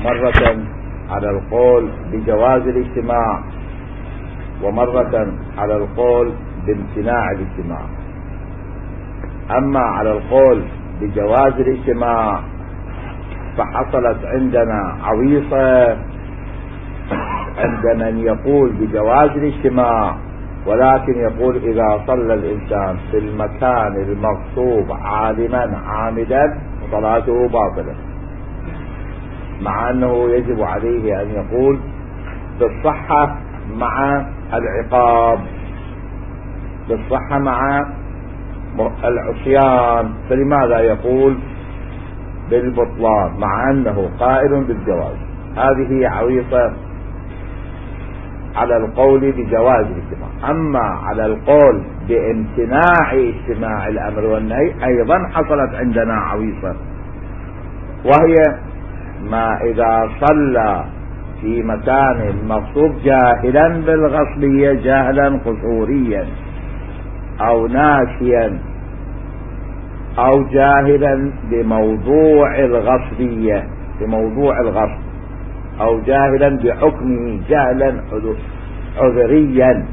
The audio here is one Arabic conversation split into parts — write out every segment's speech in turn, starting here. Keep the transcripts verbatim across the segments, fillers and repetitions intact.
مرة على القول بجواز الاجتماع، ومرة على القول بامتناع الاجتماع. أما على القول بجواز الاجتماع فحصلت عندنا عويصة عند من يقول بجواز الاجتماع، ولكن يقول إذا صلى الإنسان في المكان المغصوب عالما عامدا صلاته باطلة، مع أنه يجب عليه أن يقول بالصحة مع العقاب، بالصحة مع العصيان، فلماذا يقول بالبطلان مع أنه قائل بالجواز؟ هذه عويصة على القول بجواز الاجتماع. أما على القول بامتناع اجتماع الأمر والنهي أيضا حصلت عندنا عويصة، وهي ما إذا صلى في مكان مغصوب جاهلا بالغصبية، جاهلا قصوريا أو ناسيا أو جاهلا بموضوع الغصبية، بموضوع الغصب، أو جاهلا بحكمه جهلا عذريا،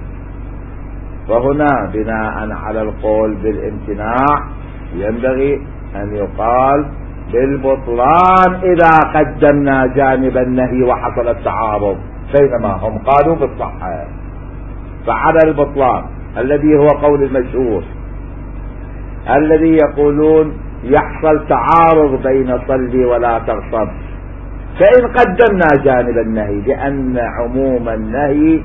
فهنا بناء على القول بالامتناع ينبغي أن يقال بالبطلان إذا قدمنا جانب النهي وحصل التعارض، بينما هم قالوا بالصحة. فعلى البطلان الذي هو قول المشهور الذي يقولون يحصل تعارض بين صلي ولا تغصب، فإن قدمنا جانب النهي لأن عموم النهي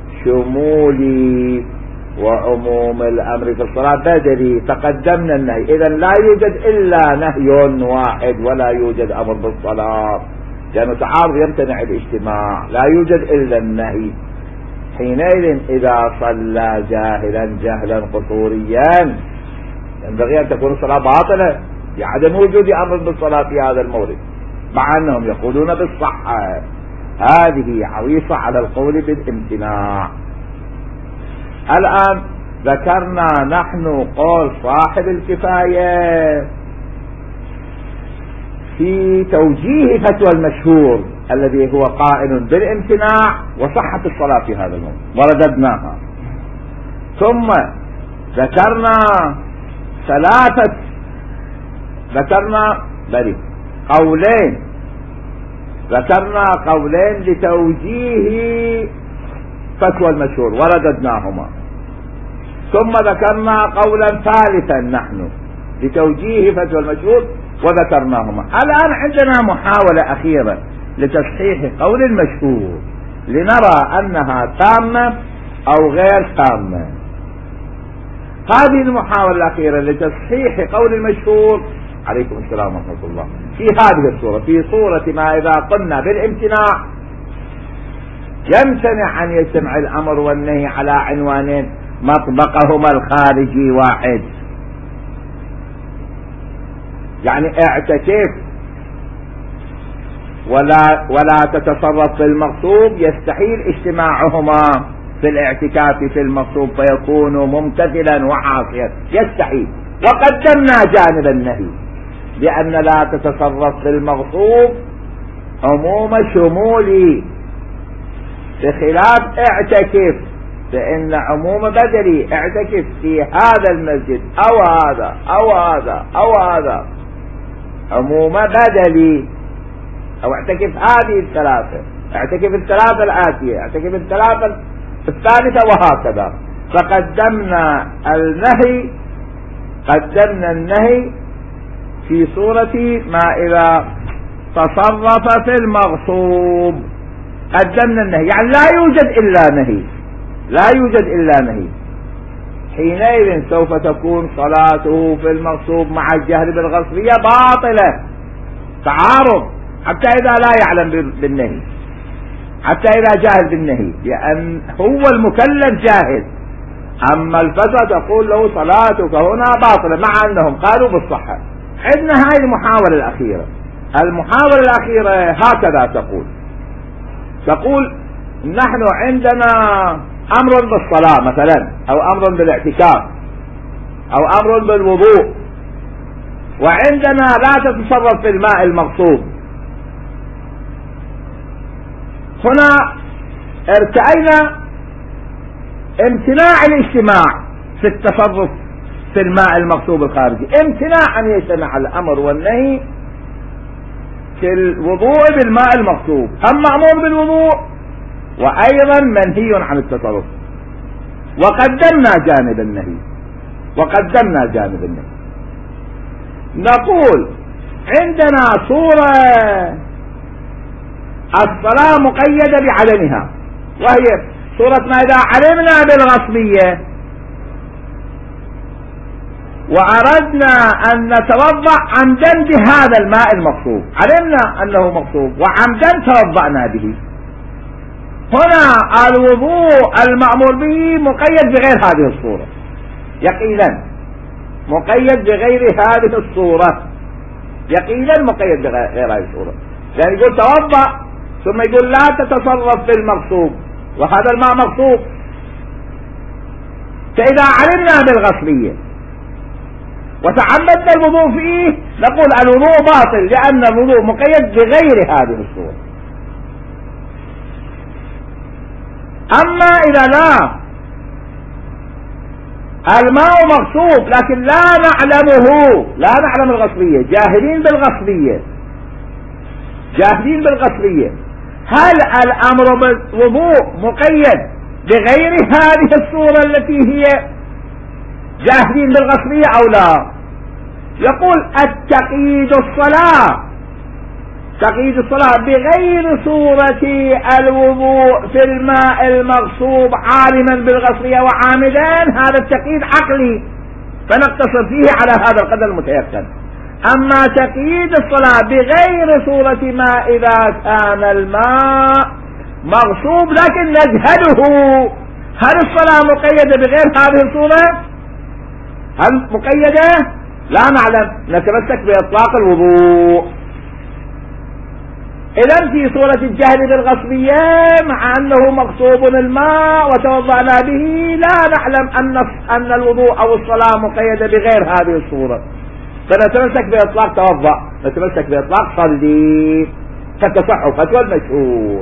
شمولي وعموم الأمر في الصلاة بدلي، تقدمنا النهي، إذا لا يوجد إلا نهي واحد ولا يوجد أمر بالصلاة، لأنه تعارض يمتنع الاجتماع، لا يوجد إلا النهي. حينئذ إذا صلى جاهلا جهلا قصوريا ينبغي أن تكون الصلاة باطلة لعدم وجود أمر بالصلاة في هذا المورد، مع أنهم يقولون بالصحة. هذه عويصة على القول بالامتناع. الآن ذكرنا نحن قول صاحب الكفاية في توجيه فتوى المشهور الذي هو قائل بالامتناع وصحة الصلاة في هذا الموضوع، ورددناها. ثم ذكرنا ثلاثة ذكرنا بل قولين ذكرنا قولين لتوجيه فتوى المشهور ورددناهما، ثم ذكرنا قولا ثالثا نحن لتوجيه فتوى المشهور وذكرناهما. الآن عندنا محاولة أخيرة لتصحيح قول المشهور لنرى أنها تامة أو غير تامة. هذه المحاولة الأخيرة لتصحيح قول المشهور، عليكم السلام ورحمة الله، في هذه الصورة، في صورة ما إذا قلنا بالامتناع يمتنع أن يجتمع الأمر والنهي على عنوانين مطبقهما الخارجي واحد، يعني اعتكف ولا ولا تتصرف في المغصوب، يستحيل اجتماعهما في الاعتكاف في المغصوب فيكون ممتثلا وعاصيا، يستحيل. وقدمنا جانب النهي لأن لا تتصرف في المغصوب عموم شمولي، بخلاف اعتكف فإن عموم بدلي، اعتكف في هذا المسجد أو هذا أو هذا أو هذا، عموم بدلي، أو اعتكف هذه الثلاثة، اعتكف الثلاثة الآتية، اعتكف الثلاثة الثالثة، وهكذا. فقدمنا النهي قدمنا النهي في صورة ما إذا تصرف في المغصوب، قدمنا النهي، يعني لا يوجد إلا نهي، لا يوجد إلا نهي. حينئذ سوف تكون صلاته في المغصوب مع الجهل بالغصبية باطلة، تعارض، حتى إذا لا يعلم بالنهي، حتى إذا جاهل بالنهي، لأن هو المكلف جاهل. أما الفتوى تقول له صلاتك هنا باطلة، مع أنهم قالوا بالصحة. عندنا هاي المحاولة الأخيرة. المحاولة الأخيرة هكذا تقول تقول نحن عندنا أمر بالصلاة مثلا، أو أمر بالاعتكاف، أو أمر بالوضوء، وعندنا لا تتصرف في الماء المغصوب، هنا ارتأينا امتناع الاجتماع في التصرف في الماء المغصوب الخارجي، امتناع ان يجتمع الامر والنهي في الوضوء بالماء المغصوب، هم مأمور بالوضوء وايضا منهي عن التصرف. وقدمنا جانب النهي وقدمنا جانب النهي نقول عندنا صورة الصلاة مقيدة بعدمها، وهي صورة ما إذا علمنا بالغصبية وأردنا أن نتوضأ عمدا بهذا الماء المغصوب، علمنا أنه مغصوب وعمدا توضأنا به، هنا الوضوء المأمور به مقيد بغير هذه الصورة يقينا، مقيد بغير هذه الصورة يقينا، مقيد بغير هذه الصورة، يعني يقول توضأ ثم يقول لا تتصرف في المغصوب وهذا الماء مغصوب. فإذا علمنا بالغصبية وتعمدنا الوضوء فيه نقول الوضوء باطل لأن الوضوء مقيد بغير هذه الصورة. أما إذا لا الماء مغصوب لكن لا نعلمه، لا نعلم الغصبية، جاهلين بالغصبية جاهلين بالغصبية هل الأمر بالوضوء مقيد بغير هذه الصورة التي هي جاهلين بالغصبية أو لا؟ يقول التقييد الصلاة تقييد الصلاة بغير صورة الوضوء في الماء المغصوب عالما بالغصبية وعامدا، هذا التقييد عقلي فنقتصر فيه على هذا القدر المتيقن. أما تقييد الصلاة بغير صورة ما إذا كان الماء مغصوب لكن نجهله، هل الصلاة مقيدة بغير هذه الصورة؟ هل مقيدة؟ لا نعلم، نتمسك بإطلاق الوضوء. إذن في صورة الجهل بالغصبية مع أنه مغصوب الماء وتوضأنا به لا نعلم أن أن الوضوء أو الصلاة مقيدة بغير هذه الصورة، فنتمسك بإطلاق توضأ، نتمسك بإطلاق صلي كتصح فتوى المشهور.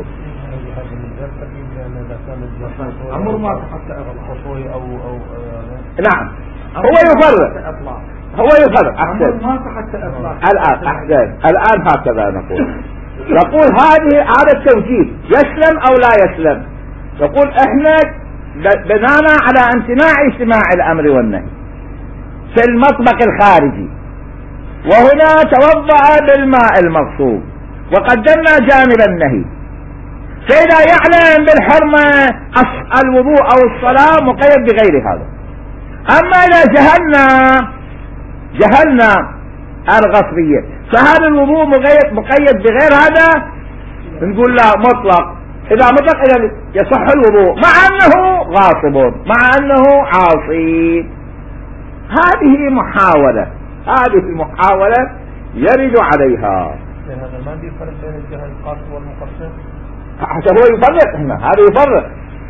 أمر ما حتى الخصوصي أو أو نعم هو يفرق هو يفرق أحسن الآن أحسن الآن هكذا نقول نقول هذه هذا التوجيه يسلم أو لا يسلم. نقول احنا بنانا على امتناع اجتماع الأمر والنهي في المطبخ الخارجي، وهنا توضأ بالماء المغصوب وقدمنا جانب النهي، فإذا يعلم بالحرمة الوضوء أو الصلاة مقيد بغير هذا. أما إذا جهلنا جهلنا الغصبية فهذا الوضوء مقيد, مقيد بغير هذا نقول لا مطلق، إذا مطلق إذا يصح الوضوء مع أنه غاصب مع أنه عاصي. هذه محاولة هذه المحاولة يرد عليها. هذا ما في فرق بين الجهل القاصر والمقصر؟ حتى هو يفرق هنا، هذا يفرق.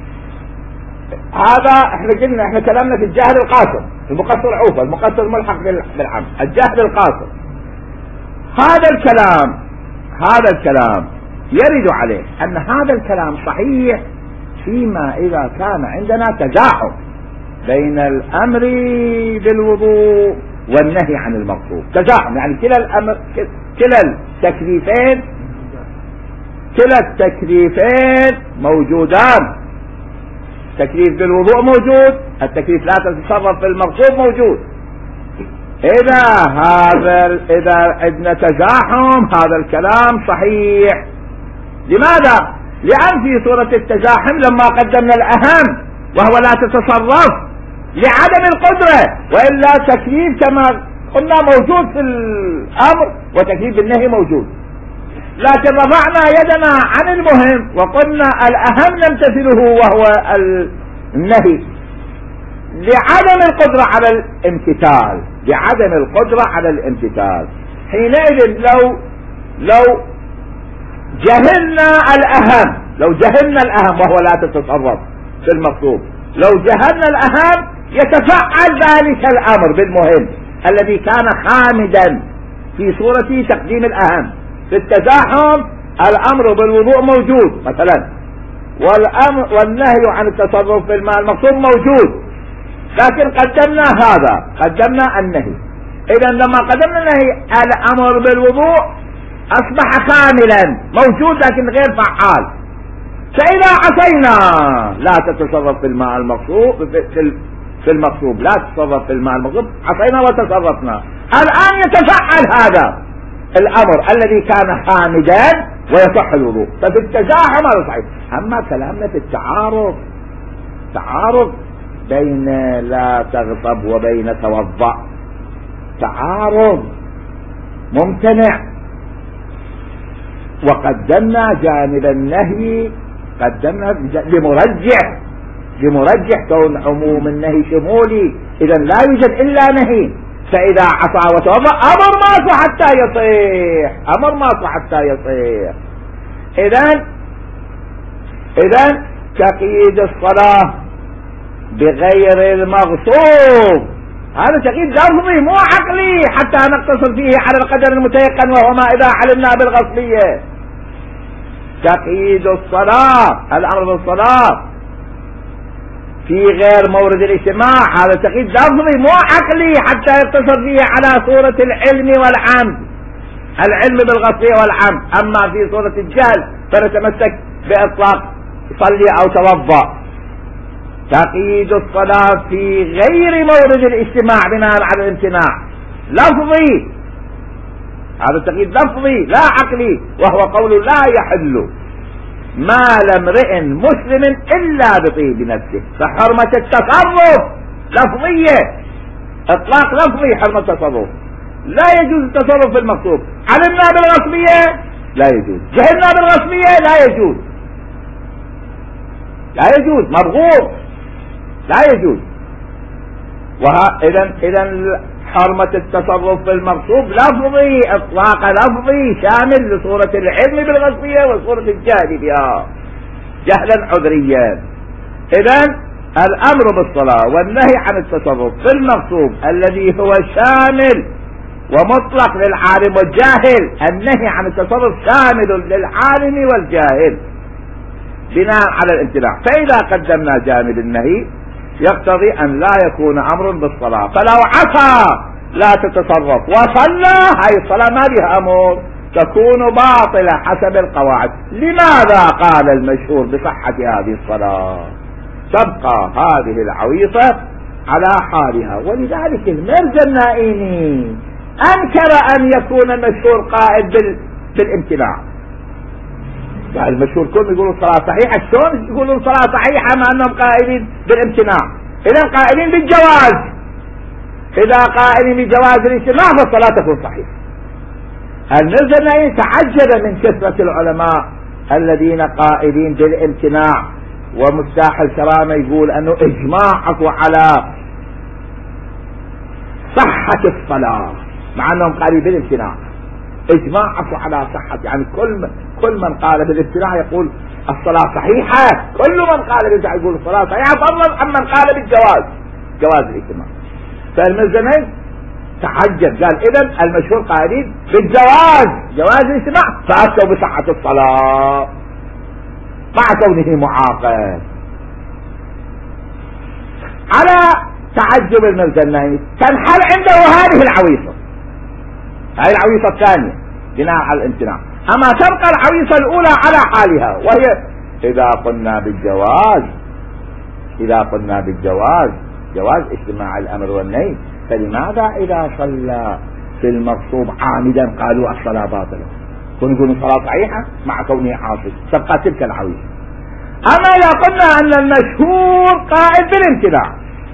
هذا احنا قلنا احنا كلامنا في الجهل القاصر، المقصر عوفة، المقصر ملحق بالعمد، الجهل القاصر. هذا الكلام هذا الكلام يرد عليه ان هذا الكلام صحيح فيما اذا كان عندنا تزاحم بين الامر بالوضوء والنهي عن المغصوب، تزاحم يعني كلا الامر كلا التكليفين كلا التكليفين موجودان، التكليف بالوضوء موجود، التكليف لا تتصرف في المغصوب موجود. إذا هذا إذا عندنا تزاحم هذا الكلام صحيح. لماذا؟ لأن في صورة التزاحم لما قدمنا الأهم وهو لا تتصرف لعدم القدرة، وإلا تكليف كما قلنا موجود في الأمر وتكليف بالنهي موجود، لكن رفعنا يدنا عن المهم وقلنا الأهم نمتثله وهو النهي لعدم القدرة على الامتثال لعدم القدرة على الامتثال. حينئذ لو لو جهلنا الأهم لو جهلنا الأهم وهو لا تتصرف في المطلوب، لو جهلنا الأهم يتفعل ذلك الأمر بالمهم الذي كان خامدا في صورة تقديم الأهم. في التزاحم الامر بالوضوء موجود مثلا، والامر والنهي عن التصرف في الماء المقصود موجود، لكن قدمنا هذا، قدمنا النهي. اذا لما قدمنا النهي الامر بالوضوء اصبح كاملا موجود لكن غير فعال. فاذا عصينا لا تتصرف في الماء المقصود في المقصود لا تتصرف في الماء المقصود، عصينا وتصرفنا. الان يتفعل هذا الامر الذي كان خامدا ويصح الوضوء. ففي التزاحم هذا صحيح. اما كلامنا في التعارض، تعارض بين لا تغضب وبين توضأ، تعارض ممتنع. وقدمنا جانب النهي، قدمنا لمرجح لمرجح كون عموم النهي شمولي، اذا لا يوجد الا نهي. فاذا عصى وتوضأ امر ما صح حتى يصيح، امر ما صح حتى يصيح. اذا اذا تقييد الصلاة بغير المغصوب هذا تقييد لفظي مو عقلي حتى نقتصر فيه على القدر المتيقن وهو ما اذا علمنا بالغصبية. تقييد الصلاة، الامر بالصلاة في غير مورد الاجتماع هذا تقييد لفظي مو عقلي حتى يقتصر فيه على صورة العلم والعمد، العلم بالغصبية والعمد. اما في صورة الجهل فنتمسك باطلاق صلي او توضأ. تقييد الصلاة في غير مورد الاجتماع بناء على الامتناع لفظي، هذا تقييد لفظي لا عقلي، وهو قول لا يحل مال امرئ مسلم الا بطيب نفسه. فحرمة التصرف لفظية، اطلاق لفظي حرمة التصرف، لا يجوز التصرف في المقصود. علمنا بالغصبية لا يجوز، جهلنا بالغصبية لا يجوز، لا يجوز، مبغوض لا يجوز. وإذا إذا حرمة التصرف في المقصود لفظي، اطلاق لفظي شامل لصورة العلم بالغصبية وصورة الجهل بها جهلا عذريا. إذا الأمر بالصلاة والنهي عن التصرف في المقصود الذي هو شامل ومطلق للعالم والجاهل، النهي عن التصرف شامل للعالم والجاهل بناء على الامتناع. فإذا قدمنا جانب النهي يقتضي أن لا يكون أمر بالصلاة. فلو عصى لا تتصرف وصلى هاي الصلاة ما بها أمر، تكون باطلة حسب القواعد. لماذا قال المشهور بصحة هذه الصلاة؟ تبقى هذه العويصة على حالها. ولذلك المرجع النائيني أنكر أن يكون المشهور قائد بال... بالامتناع. يعني المشهور كلهم يقولوا الصلاة صحيحة، شلون يقولون الصلاة صحيحة مع أنهم قائلين بالامتناع؟ إذا قائلين بالجواز، إذا قائلين بجواز الامتناع فالصلاة تكون صحيحة. المرجع النائيني تعجب من كثرة العلماء الذين قائلين بالامتناع، ومفتاح الكرامة يقول أنه إجماعه على صحة الصلاة مع أنهم قائلين بالامتناع، إجماعه على صحة. يعني كل كل من قال بالامتناع يقول الصلاة صحيحة، كل من قال بالامتناع يقول الصلاة صحيحة، فضلا عمن قال بالجواز، جواز الاجتماع. فالمرجع تعجب قال إذن المشهور قائلين بالجواز، جواز الاجتماع، فأتوا بصحة الصلاة مع كونه معاقب. على تعجب المرجع النائي تنحل عنده هذه العويصة، هذه العويصة الثانية بناء على الامتناع. أما تبقى العويصة الأولى على حالها، وهي إذا قلنا بالجواز، إذا قلنا بالجواز جواز اجتماع الأمر والنهي، فلماذا إذا صلى في المغصوب عامدا قالوا الصلاة باطلة؟ كون يقولوا الصلاة صحيحة مع كونه عاصي، تبقى تلك العويصة. أما إذا قلنا أن المشهور قائل بالامتناع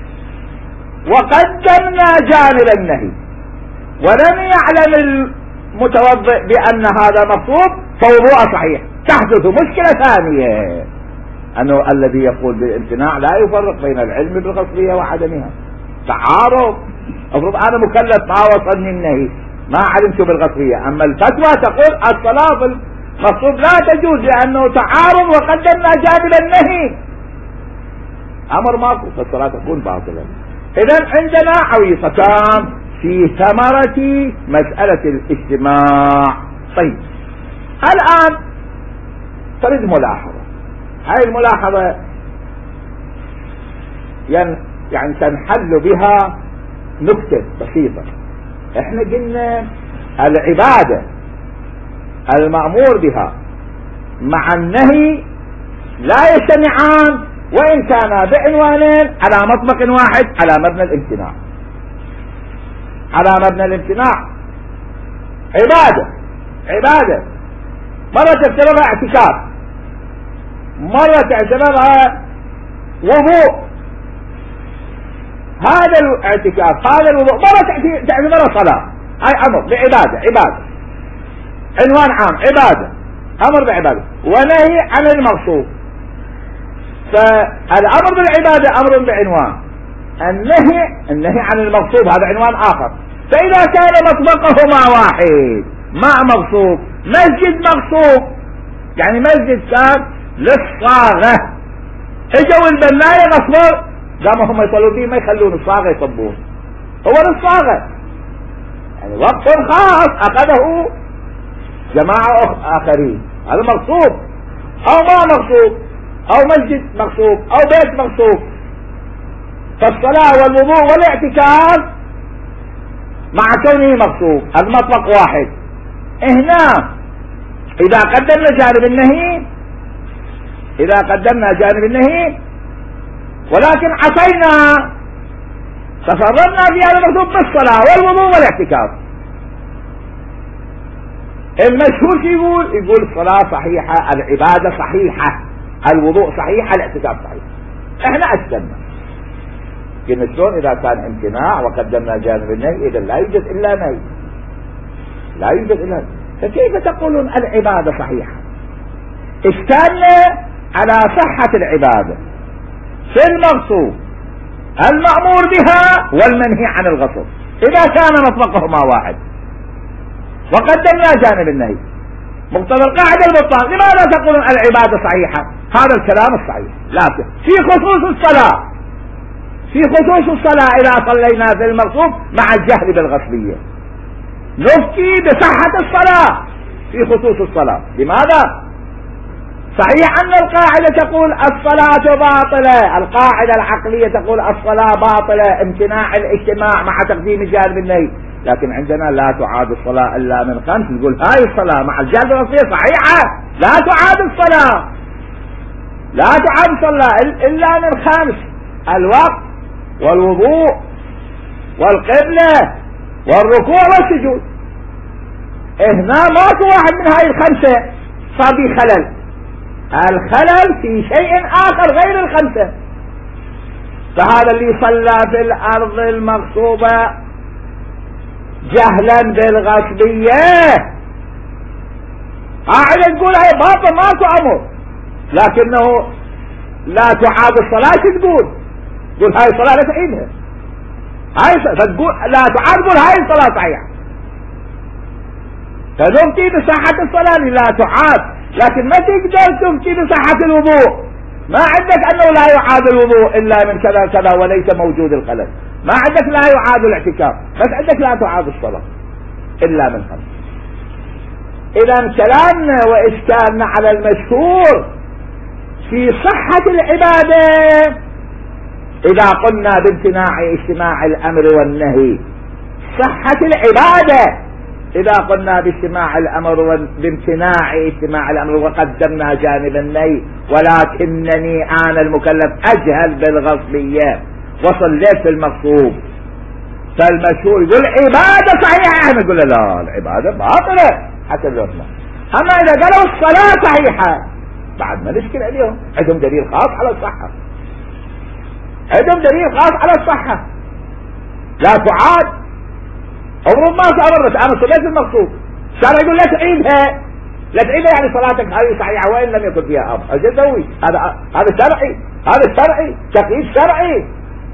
وقدمنا جانب النهي ولم يعلم المتوضئ بأن هذا مقصود فوضوء صحيح، تحدث مشكلة ثانية، أنه الذي يقول بالامتناع لا يفرق بين العلم بالغصبية وعدمها، تعارض. أفرض أنا مكلف ما وصلني النهي ما علمت بالغصبية، أما الفتوى تقول الصلاة بالمقصود لا تجوز لأنه تعارض وقدمنا جانب النهي، أمر ماكو، فالصلاة تكون باطلة. إذن عندنا عويصتان في ثمرة مسألة الاجتماع. طيب الآن تريد ملاحظة. هاي الملاحظة يعني تنحل بها نكتة بسيطة. احنا قلنا العبادة المأمور بها مع النهي لا يجتمعان وإن كانا بعنوانين على مطبق واحد على مبنى الامتناع. على مبنى الامتناع عبادة عبادة مرة تعتبرها اعتكاف، مرة تعتبرها وضوء، هذا الاعتكاف هذا الوضوء مرة تعتبرها صلاة. هاي أمر بعبادة، عبادة عنوان عام عبادة، أمر بعبادة ونهي عن المغصوب. فالأمر بالعبادة أمر بعنوان، النهي النهي عن المغصوب هذا عنوان آخر. فإذا كان مطبقهما واحد مع مغصوب، مسجد مغصوب يعني مسجد كان للصاغة، اجوا البناية غصبوا قاموا هم يصلوا فيه ما يخلون الصاغة يصبون، هو للصاغة يعني وقت خاص أخذه جماعة آخرين، هذا مغصوب أو ما مغصوب أو مسجد مغصوب أو بيت مغصوب. فالصلاة والوضوء والاعتكاف مع كونه مغصوب المطلق واحد. هنا إذا قدمنا جانب النهي إذا قدمنا جانب النهي ولكن عصينا تفرضنا في هذا المغصوب بالصلاة والوضوء والاعتكاف. المشهور يقول يقول الصلاة صحيحة، العبادة صحيحة، الوضوء صحيح، الاعتكاف صحيح. احنا أسلمنا قلنا شلون إذا كان امتناع وقدمنا جانب النهي إذا لا يوجد إلا نهي، لا يوجد إلا. فكيف تقولون العبادة صحيحة؟ اشكالنا على صحة العبادة في المغصوب المأمور بها والمنهي عن الغصب إذا كان مطلقهما واحد وقدمنا جانب النهي مقتضى القاعدة البطلان. لماذا تقولون العبادة صحيحة؟ هذا الكلام الصحيح. لكن في خصوص الصلاة في خصوص الصلاة إذا صلينا في المغصوب مع الجهل بالغصبية نفتي بصحة الصلاة في خصوص الصلاة. لماذا؟ صحيح أن القاعدة تقول الصلاة باطلة، القاعدة العقلية تقول الصلاة باطلة امتناع الاجتماع مع تقديم جانب النهي، لكن عندنا لا تعاد الصلاة إلا من خمس. نقول هاي الصلاة مع الجهل بالغصبية صحيحة، لا تعاد الصلاة لا تعاد الصلاة إلا من خمس: الوقت والوضوء والقبلة والركوع والسجود. هنا ماكو واحد من هاي الخمسة صار به خلل، الخلل في شيء آخر غير الخمسة. فهذا اللي صلى في الأرض المغصوبة جهلا بالغصبية قاعدة تقول هاي باطل ماكو أمر، لكنه لا تعاد الصلاة. شو تقول؟ تقول هاي الصلاة لا تعيدها، هاي فتقول لا تعاد، تقول هاي الصلاة صحيحة. فنفتي بصحة الصلاة لا تعاد، لكن ما تقدر تفتي بصحة الوضوء. ما عندك أنه لا يعاد الوضوء إلا من كذا كذا وليس موجود الخلل، ما عندك لا يعاد الاعتكاف، بس عندك لا تعاد الصلاة إلا من خمس. إذا كلامنا وإشكالنا على المشهور في صحة العبادة إذا قلنا بامتناع اجتماع الأمر والنهي، صحة العبادة إذا قلنا باجتماع الأمر بامتناع اجتماع الأمر وقدمنا جانب النهي، ولكنني أنا المكلف أجهل بالغصبية وصليت في المغصوب. فالمشهور يقول عبادة صحيحة، احنا نقول لا العبادة باطلة حسب العلماء. أما إذا قالوا الصلاة صحيحة بعد ما نشكل عليهم، عندهم دليل خاص على الصحة، عندهم دليل خاص على الصحة لا تعاد. عمره ما صارت انا صليت المغصوب، الشارع يقول لا تعيدها، لا تعيدها يعني صلاتك هذه صحيحة وإن لم يكن فيها أمر. ايش تسوي؟ هذا هذا شرعي، هذا شرعي تقييد شرعي.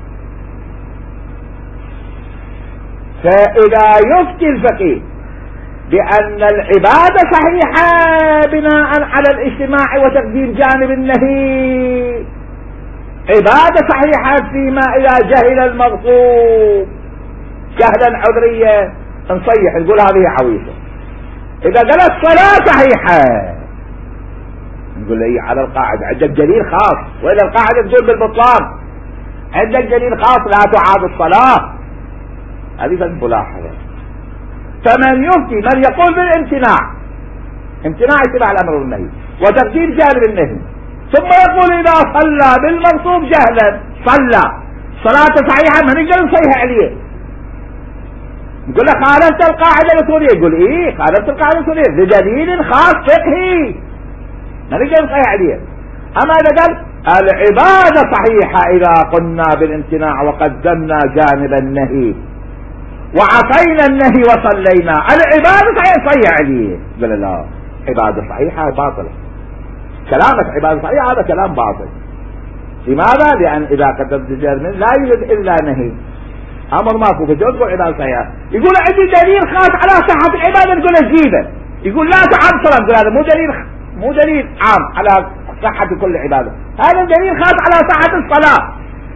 فإذا يفتي الفقيه بأن العبادة صحيحة بناء على الاجتماع وتقديم جانب النهي، عبادة صحيحة فيما إذا جهل المغصوب جهلا عذرية نصيح نقول هذه عويصة. إذا قالت صلاة صحيحة نقول له على القاعدة عندك دليل خاص، وإذا القاعدة تقول بالبطلان عندك دليل خاص لا تعاد الصلاة. هذه الملاحظة. فمن يفتي من يقول بالامتناع، امتناع اتباع الأمر والنهي وتقديم جانب النهي، ثم يقول إذا صلى بالمغصوب جهلا صلى صلاة صحيحة ما نقدر نصيح عليه. نقول له خالفت القاعدة الأصولية، يقول إيه خالفت القاعدة الأصولية بدليل خاص فقهي ما نقدر نصيح عليه. أما إذا قال العبادة صحيحة إذا قلنا بالامتناع وقدمنا جانب النهي وعصينا النهي وصلينا العبادة صحيحة صيح عليه، قال لا عبادة صحيحة باطلة، كلامك عبادة صحيحة هذا كلام باطل. لماذا؟ لأن إذا قدمت جانب لا يوجد إلا نهي، أمر ماكو فجأة تقول عبادة صحيحة. يقول عندي دليل خاص على صحة العبادة، نقول أجيبه. يقول لا تعد صلاة، نقول هذا مو دليل مو دليل عام على صحة كل عبادة، هذا دليل خاص على صحة الصلاة.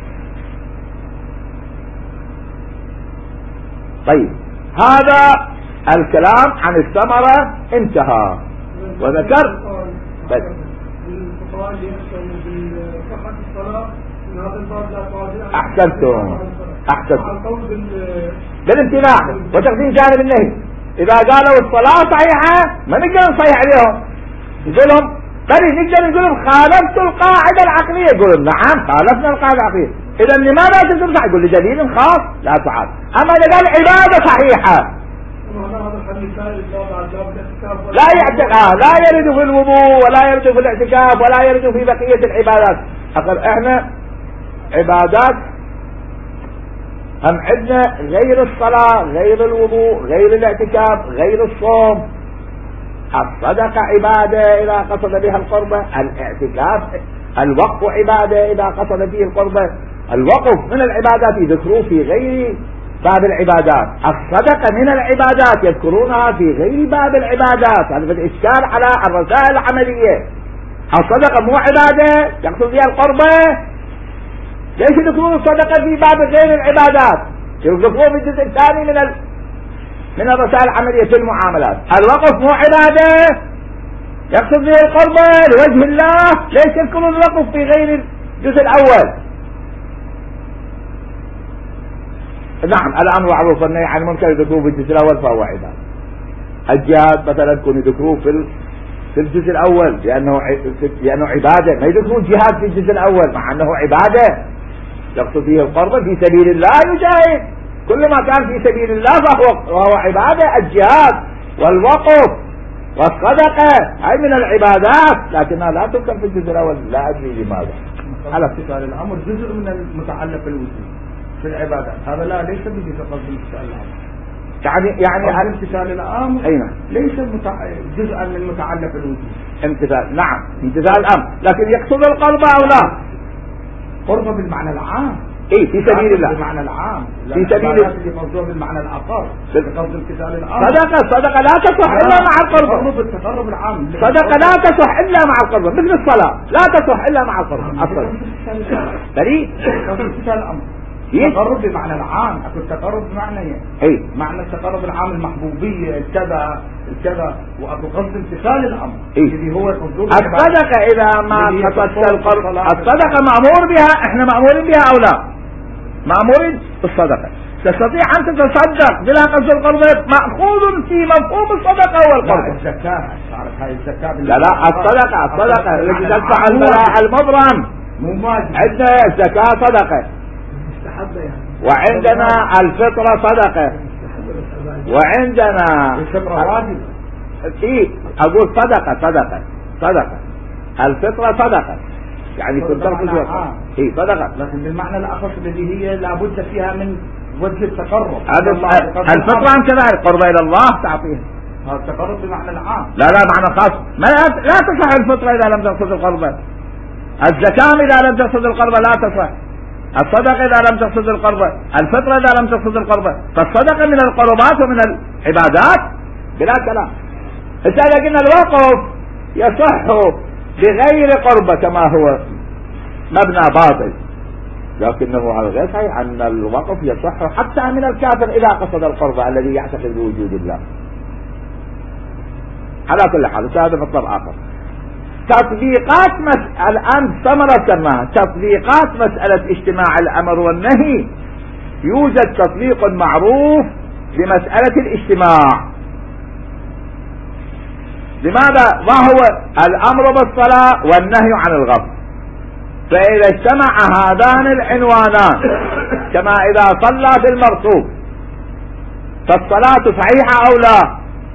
طيب هذا الكلام عن الثمرة انتهى. وذكر بس احسنتم احسنتم بالامتناع وتقديم جانب النهي. اذا قالوا الصلاة صحيحة ما نقدر نصيح عليهم، يقول لهم بل نقدر نقول لهم خالفتوا القاعدة العقلية، يقولون نعم خالفنا القاعدة العقلية. اذا لماذا تنصح؟ يقول لدليل خاص لا تعاد. اما اذا قال عبادة صحيحة لا يعتق آه لا يرد في الوضوء ولا يرد في الاعتكاف ولا يرد في بقية العبادات. أقول احنا عبادات هم عندنا غير الصلاة غير الوضوء غير الاعتكاف غير الصوم. الصدقة عبادة إذا قصد بها القربة، الاعتكاف الوقف عبادة إذا قصد فيه القربة، الوقف من العبادات يذكروه في غير باب العبادات، الصدقة من العبادات يذكرونها في غير باب العبادات. هذا الإشكال على الرسائل العملية. الصدقة مو عبادة يقصد بها القربة، ليش يذكرون الصدقة في باب غير العبادات؟ يذكروه في الجزء الثاني من ال... من الرسائل العملية في المعاملات. الوقف مو عبادة يقصد بها القربة لوجه الله، ليش يذكرون الوقف في غير الجزء الأول؟ نعم الأمر معروف والنهي عن المنكر يذكروه في الجزء الأول فهو عبادة. الجهاد مثلا كون يذكروه في في الجزء الأول لأنه لأنه عبادة، ما يذكرون جهاد في الجزء الأول مع أنه عبادة يقصد فيه القربة في سبيل الله يجاهد، كل ما كان في سبيل الله فهو وهو عبادة. الجهاد والوقف والصدقة هاي من العبادات لكنها لا تذكر في الجزء الأول، لا أدري لماذا. على امتثال الأمر جزء من المتعلق بالوجود في العبادات، هذا لا ليس بجزء قصد امتثال الأمر. يعني يعني امتثال الأمر أين ليس متع... جزءا من متعلق بالوجود. امتثال نعم امتثال الأمر، لكن يقصد القربة أو لا؟ قربة بالمعنى العام، اي في سبيل الله بالمعنى العام، في سبيل الله يقصدون بالمعنى الأقر بقصد امتثال الأمر. صدقة صدقة لا تصح إلا مع القربة، التقرب العام صدقة لا تصح إلا مع القربة، مثل الصلاة لا تصح إلا مع القربة. الصلاة بريء قصد امتثال الأمر التقرب بمعنى العام، اكو التقرب بمعنى ايه معنى التقرب العام المحبوبيه الكذا الكذا، واكو قصد امتثال الامر إيه؟ اللي هو الصدقه اذا ما قصدت القرب، الصدقه مأمور بها، احنا مأمورين بها او لا؟ مأمورين بالصدقه. تستطيع ان تتصدق بلا قصد القرب مأخوذ في مفهوم الصدقه والقرب. الزكاه صارت هاي الزكاه لا لا الصدقه الصدقه التي تدفع البلاء المضرم مو واجب. عندنا الزكاه صدقه وعندنا الفطرة صدقة وعندنا الفطرة واجب. ايه اقول صدقة صدقة صدقة الفطرة صدقة يعني كنت تركز ايه صدقة، لكن بالمعنى الأخص الذي هي لابد فيها من وجه التقرب. الفطرة أنت كذلك قرب إلى الله تعطيها، هذا التقرب بالمعنى العام. لا لا معنى خاص، ما لا تصح الفطرة إذا لم تقصد القربة، الزكاة إذا لم تقصد القربة لا تصح، الصدقة إذا لم تقصد القربة، الفطرة إذا لم تقصد القربة، فالصدقة من القربات ومن العبادات بلا كلام. إذا قلنا الوقف يصح بغير قربة كما هو مبنى باطل، لكنه على غير صحيح أن الوقف يصح حتى من الكافر إذا قصد القربة الذي يعتقد بوجود الله. على كل حال هذا مطلب آخر. تطبيقات مس... الآن ثمرة سماها تطبيقات مسألة اجتماع الأمر والنهي. يوجد تطبيق معروف لمسألة الاجتماع. لماذا؟ ما هو الأمر بالصلاة والنهي عن الغضب. فإذا اجتمع هذان العنوانان كما إذا صلى في المغصوب فالصلاة صحيحة أو لا؟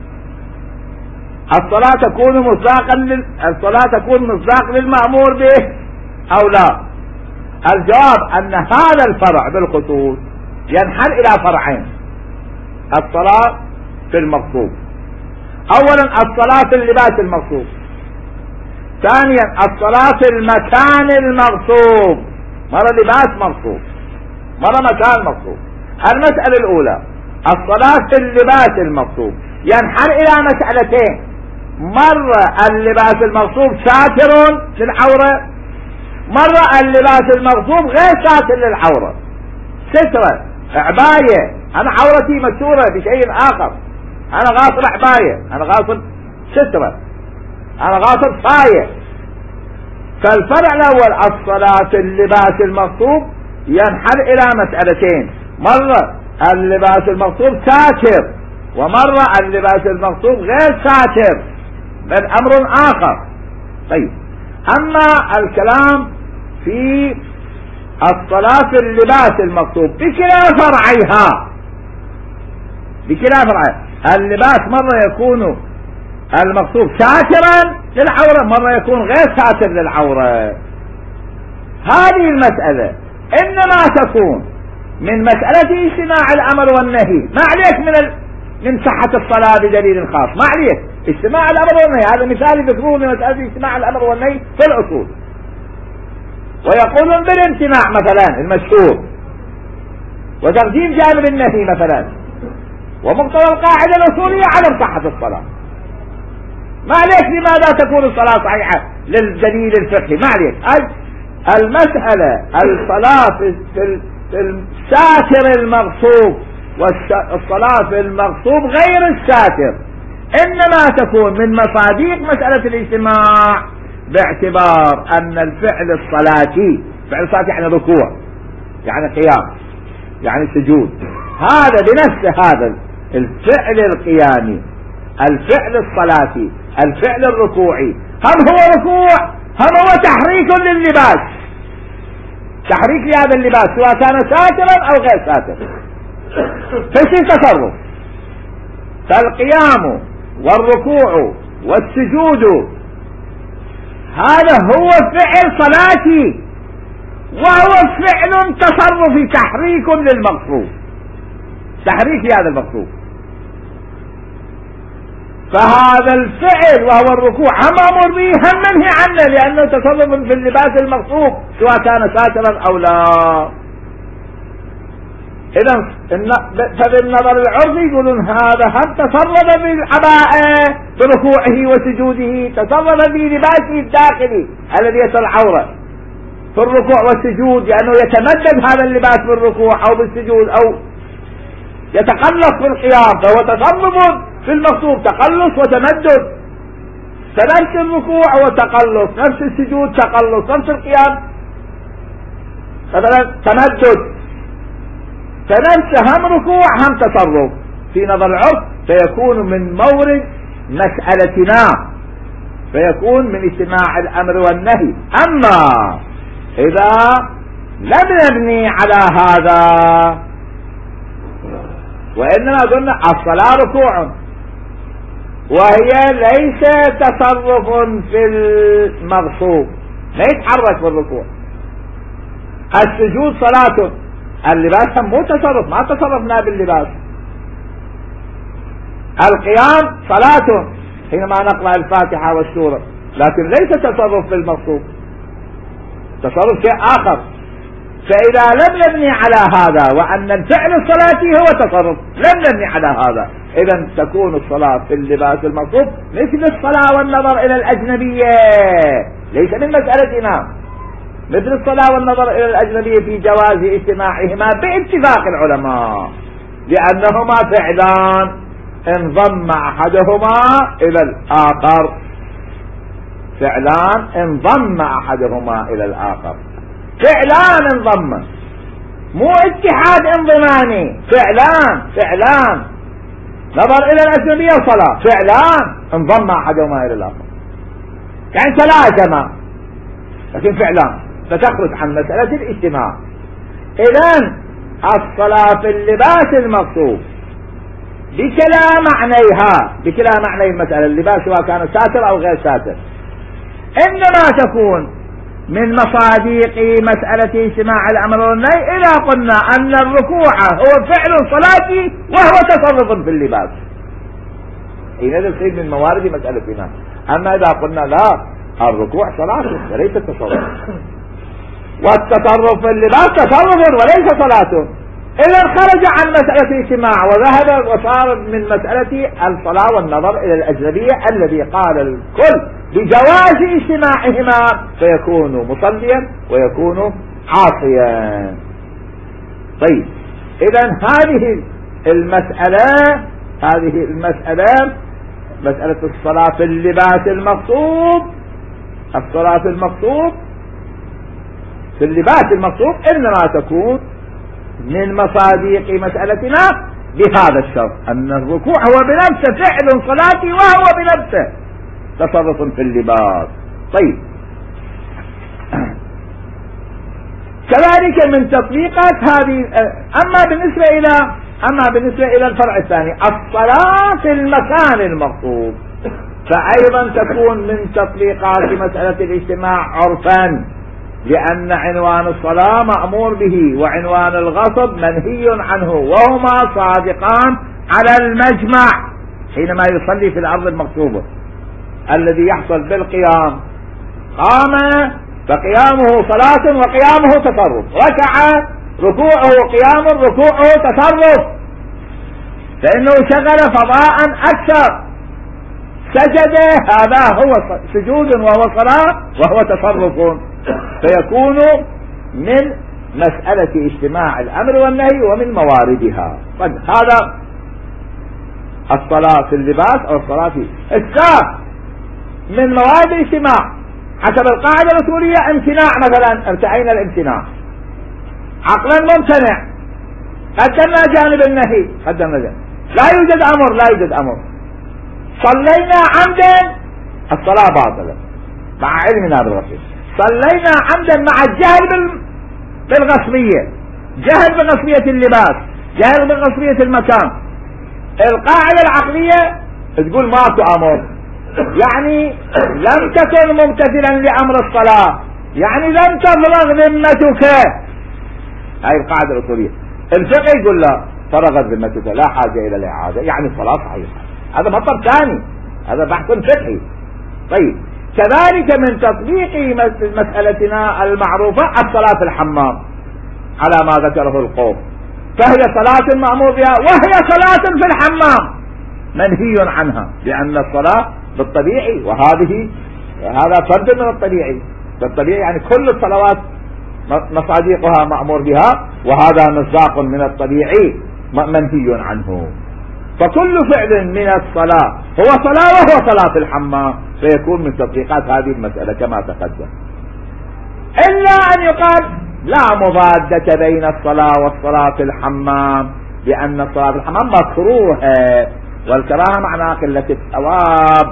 الصلاة تكون مصداقا لل... الصلاة تكون مصداق للمأمور به أو لا؟ الجواب أن هذا الفرع بالخصوص ينحل إلى فرعين: الصلاة في المغصوب، أولا الصلاة في اللباس المغصوب، ثانيا الصلاة في المكان المغصوب. مرة لباس مغصوب، مرة مكان مغصوب. المسألة الأولى الصلاة في اللباس المغصوب ينحل إلى مسألتين: مرة اللباس المغصوب ساتر للعورة، مرة اللباس المغصوب غير ساتر للعورة، سترة عباية، أنا عورتي مستورة بشيء آخر، أنا غاصب عباية، أنا غاصب سترة، أنا غاصب صاية. فالفرع الأول الصلاة في اللباس المغصوب ينحل إلى مسألتين: مرة اللباس المغصوب ساتر، ومرة اللباس المغصوب غير ساتر، بل أمر آخر. طيب، أما الكلام في الصلاة في اللباس المغصوب بكلا فرعيها، بكلا فرعيها، اللباس مرة يكون المغصوب ساترا للعورة، مرة يكون غير ساتر للعورة. هذه المسألة إنما تكون من مسألة اجتماع الأمر والنهي، ما عليك من ال... من صحة الصلاة بدليل خاص، ما عليك اجتماع الأمر والنهي. هذا مثال يذكرون لمسألة اجتماع الأمر والنهي في الأصول، ويقولون بالامتناع مثلا المشهور، وتقديم جانب النهي مثلا، ومقتضى القاعدة الأصولية عدم صحة الصلاة. ما عليك لماذا تكون الصلاة صحيحة للدليل الفقهي، ما عليك. المسألة الصلاة في الساتر المغصوب والصلاة في المغصوب غير الساتر إنما تكون من مصاديق مسألة الاجتماع باعتبار أن الفعل الصلاتي، فعل الصلاة يعني ركوع، يعني قيام، يعني سجود، هذا بنفسه هذا الفعل القيامي، الفعل الصلاتي، الفعل الركوعي، هم هو ركوع هم هو تحريك لللباس، تحريك لهذا اللباس سواء كان ساترا أو غير ساتر، فشي تصرف. فالقيام والركوع والسجود هذا هو فعل صلاتي، وهو فعل تصرفي، تحريك للمقصود، تحريك لهذا المقصود. فهذا الفعل وهو الركوع هم مأمور به هم منهي عنه، لأنه تصرف في اللباس المغصوب سواء كان ساترا أو لا. إذا فبالنظر العرفي يقولون هذا هم تصرف بالعباءة بركوعه وسجوده، تصرف بلباسه الداخلي الذي يستر العورة في الركوع والسجود، لأنه يتمدد هذا اللباس بالركوع أو بالسجود أو يتقلص في القيام، فهو تصرف في المغصوب، تقلص وتمدد. فنفس الركوع هو تقلص، نفس السجود تقلص، نفس القيام مثلا تمدد، فنفس هم ركوع هم تصرف في نظر العرف، فيكون من مورد مسألتنا، فيكون من اجتماع الأمر والنهي. أما إذا لم نبني على هذا وإنما قلنا الصلاة ركوع وهي ليس تصرف في المغصوب، لا يتحرك في الركوع، السجود صلاة، اللباس مو تصرف، ما تصرفنا باللباس، القيام صلاة حينما نقرأ الفاتحة والسورة، لكن ليس تصرف في المغصوب، تصرف شيء آخر. فإذا لم نبني على هذا وأن الفعل الصلاتي هو تصرف، لم نبني على هذا، إذا تكون الصلاة في اللباس المغصوب مثل الصلاة والنظر إلى الأجنبية، ليس من مسألتنا، مثل الصلاة والنظر إلى الأجنبية في جواز اجتماعهما باتفاق العلماء، لأنهما فعلان انضم أحدهما إلى الآخر. فعلان انضم احدهما الى الاخر، فعلان انضم، مو اتحاد انضمامي، فعلان فعلان نظر الى الاجنبية وصلاة، فعلان انضم احدهما الى الاخر، يعني تلازما لكن فعلان، فتخرج عن مسألة الاجتماع. اذن الصلاة في اللباس المقصود بكلا معنيها، بكلا معنى المسألة، اللباس سواء كان ساتر او غير ساتر، انما تكون من مصاديق مسألة اجتماع الامر والنهي اذا قلنا ان الركوع هو فعل صلاتي وهو تصرف في اللباس، حينئذ تصير من موارد مسألتنا. اما اذا قلنا لا، الركوع صلاة وليس تصرف، والتصرف في اللباس تصرف وليس صلاة، اذا خرج عن مسألة الاجتماع وذهب وصار من مسألة الصلاة والنظر الى الاجنبية الذي قال الكل بجواز اجتماعهما، فيكون مصليا ويكون عاصيا. طيب اذا هذه المسألة هذه المسألة مسألة الصلاة في اللباس المقصود، الصلاة في المقصود في اللباس المقصود انما تكون من مصاديق مسألتنا بهذا الشرط، ان الركوع هو بنفسه فعل صلاتي وهو بنفسه تصرف في اللباس. طيب كذلك من تطبيقات هذه، اما بالنسبة الى اما بالنسبة الى الفرع الثاني الصلاة في المكان المقصود، فايضا تكون من تطبيقات مسألة الاجتماع عرفا، لأن عنوان الصلاة مأمور به وعنوان الغصب منهي عنه، وهما صادقان على المجمع حينما يصلي في الأرض المغصوبة الذي يحصل بالقيام، قام فقيامه صلاة وقيامه تصرف، ركع ركوعه قيام ركوعه تصرف، فإنه شغل فضاء أكثر، سجد هذا هو سجود وهو صلاة وهو تصرف، فيكون من مسألة اجتماع الأمر والنهي ومن مواردها. طيب هذا الصلاة في اللباس أو الصلاة في الساعة من موارد الاجتماع حسب القاعدة الأصولية، امتناع مثلا، ارتعينا الامتناع عقلا ممتنع، قدمنا جانب النهي، قدمنا جانب، لا يوجد أمر لا يوجد أمر، صلينا عمدا الصلاة باطلة مع علمنا بالغصب، صلينا عمدا مع الجهل بالغصبية، جهل بغصبية اللباس، جهل بغصبية المكان، القاعدة العقلية تقول ما تأمر، يعني لم تكن ممتثلا لأمر الصلاة، يعني لم تفرغ ذمتك، هاي القاعدة الأصولية. الفقه يقول لا، فرغت ذمتك لا حاجة إلى الإعادة، يعني الصلاة صحيحة، هذا مطلب ثاني، هذا بحث فقهي. طيب كذلك من تطبيق مسألتنا المعروفة الصلاة في الحمام على ما ذكره القوم، فهي صلاة مأمور بها وهي صلاة في الحمام منهي عنها، لأن الصلاة بالطبيعي، وهذه هذا فرد من الطبيعي، بالطبيعي يعني كل الصلوات مصاديقها مأمور بها، وهذا مصداق من الطبيعي منهي عنه، فكل فعل من الصلاة هو صلاة وهو صلاة في الحمام، فيكون من تطبيقات هذه المسألة كما تقدم. إلا أن يقال لا مضادة بين الصلاة والصلاة في الحمام، لأن الصلاة في الحمام مكروهة، والكراهة معناها قلة الثواب،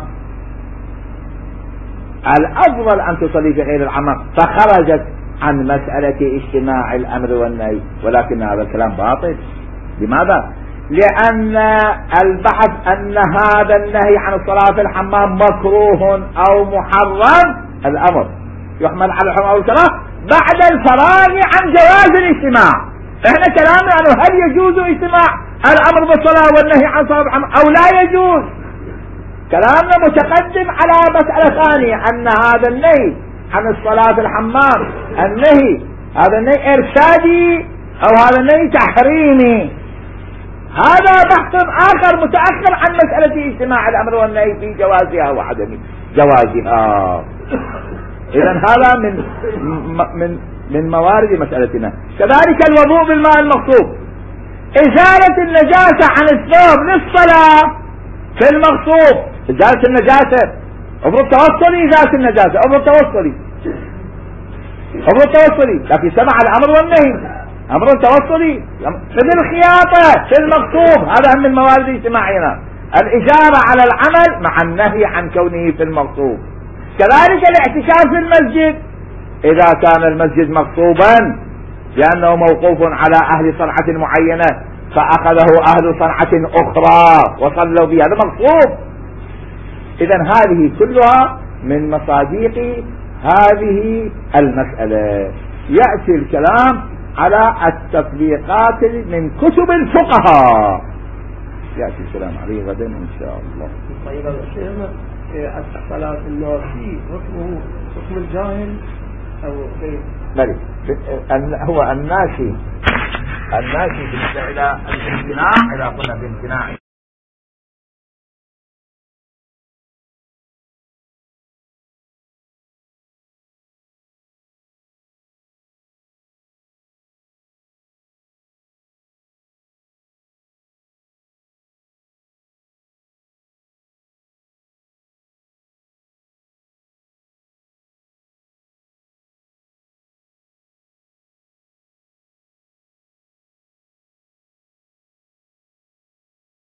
الأفضل أن تصلي في غير الحمام، فخرجت عن مسألة اجتماع الأمر والنهي، ولكن هذا الكلام باطل. لماذا؟ لأن البحث أن هذا النهي عن الصلاة في الحمام مكروه أو محرم، الأمر يحمل على الحرمة أو الكراهة بعد الفراغ عن جواز الاجتماع. احنا كلامنا أنه هل يجوز اجتماع الأمر بالصلاة والنهي عن الصلاة في الحمام أو لا يجوز، كلامنا متقدم على مسألة ثانية، أن هذا النهي عن الصلاة في الحمام النهي هذا النهي إرشادي أو هذا النهي تحريمي، هذا بحث آخر متأخر عن مسألة اجتماع الأمر والنهي في جوازها وعدم جوازها. إذن هذا من من من موارد مسألتنا. كذلك الوضوء بالماء المغصوب، إزالة النجاسة عن الثوب للصلاة في المغصوب، إزالة النجاسة افرض توصلي ذات النجاسة، افرض توصلي افرض توصلي لكن سمع الامر والنهي، امر توصلي مثل الخياطة في المغصوب، هذا هم الموارد الاجتماعية، الإجارة على العمل مع النهي عن كونه في المغصوب. كذلك الاعتكاف في المسجد إذا كان المسجد مغصوبا لأنه موقوف على أهل صنعة معينة فأخذه أهل صنعة أخرى وصلوا بها، هذا مغصوب. إذن هذه كلها من مصادق هذه المسألة. يأتي الكلام على التطبيقات من كتب الفقهاء، يأتي الكلام عليه غدا إن شاء الله. طيب شيخنا الصلاة الناسي حكمه حكم الجاهل أو غير؟ بلي هو الناسي الناسي بالنسبة إلى الامتناع، إذا قلنا بامتناع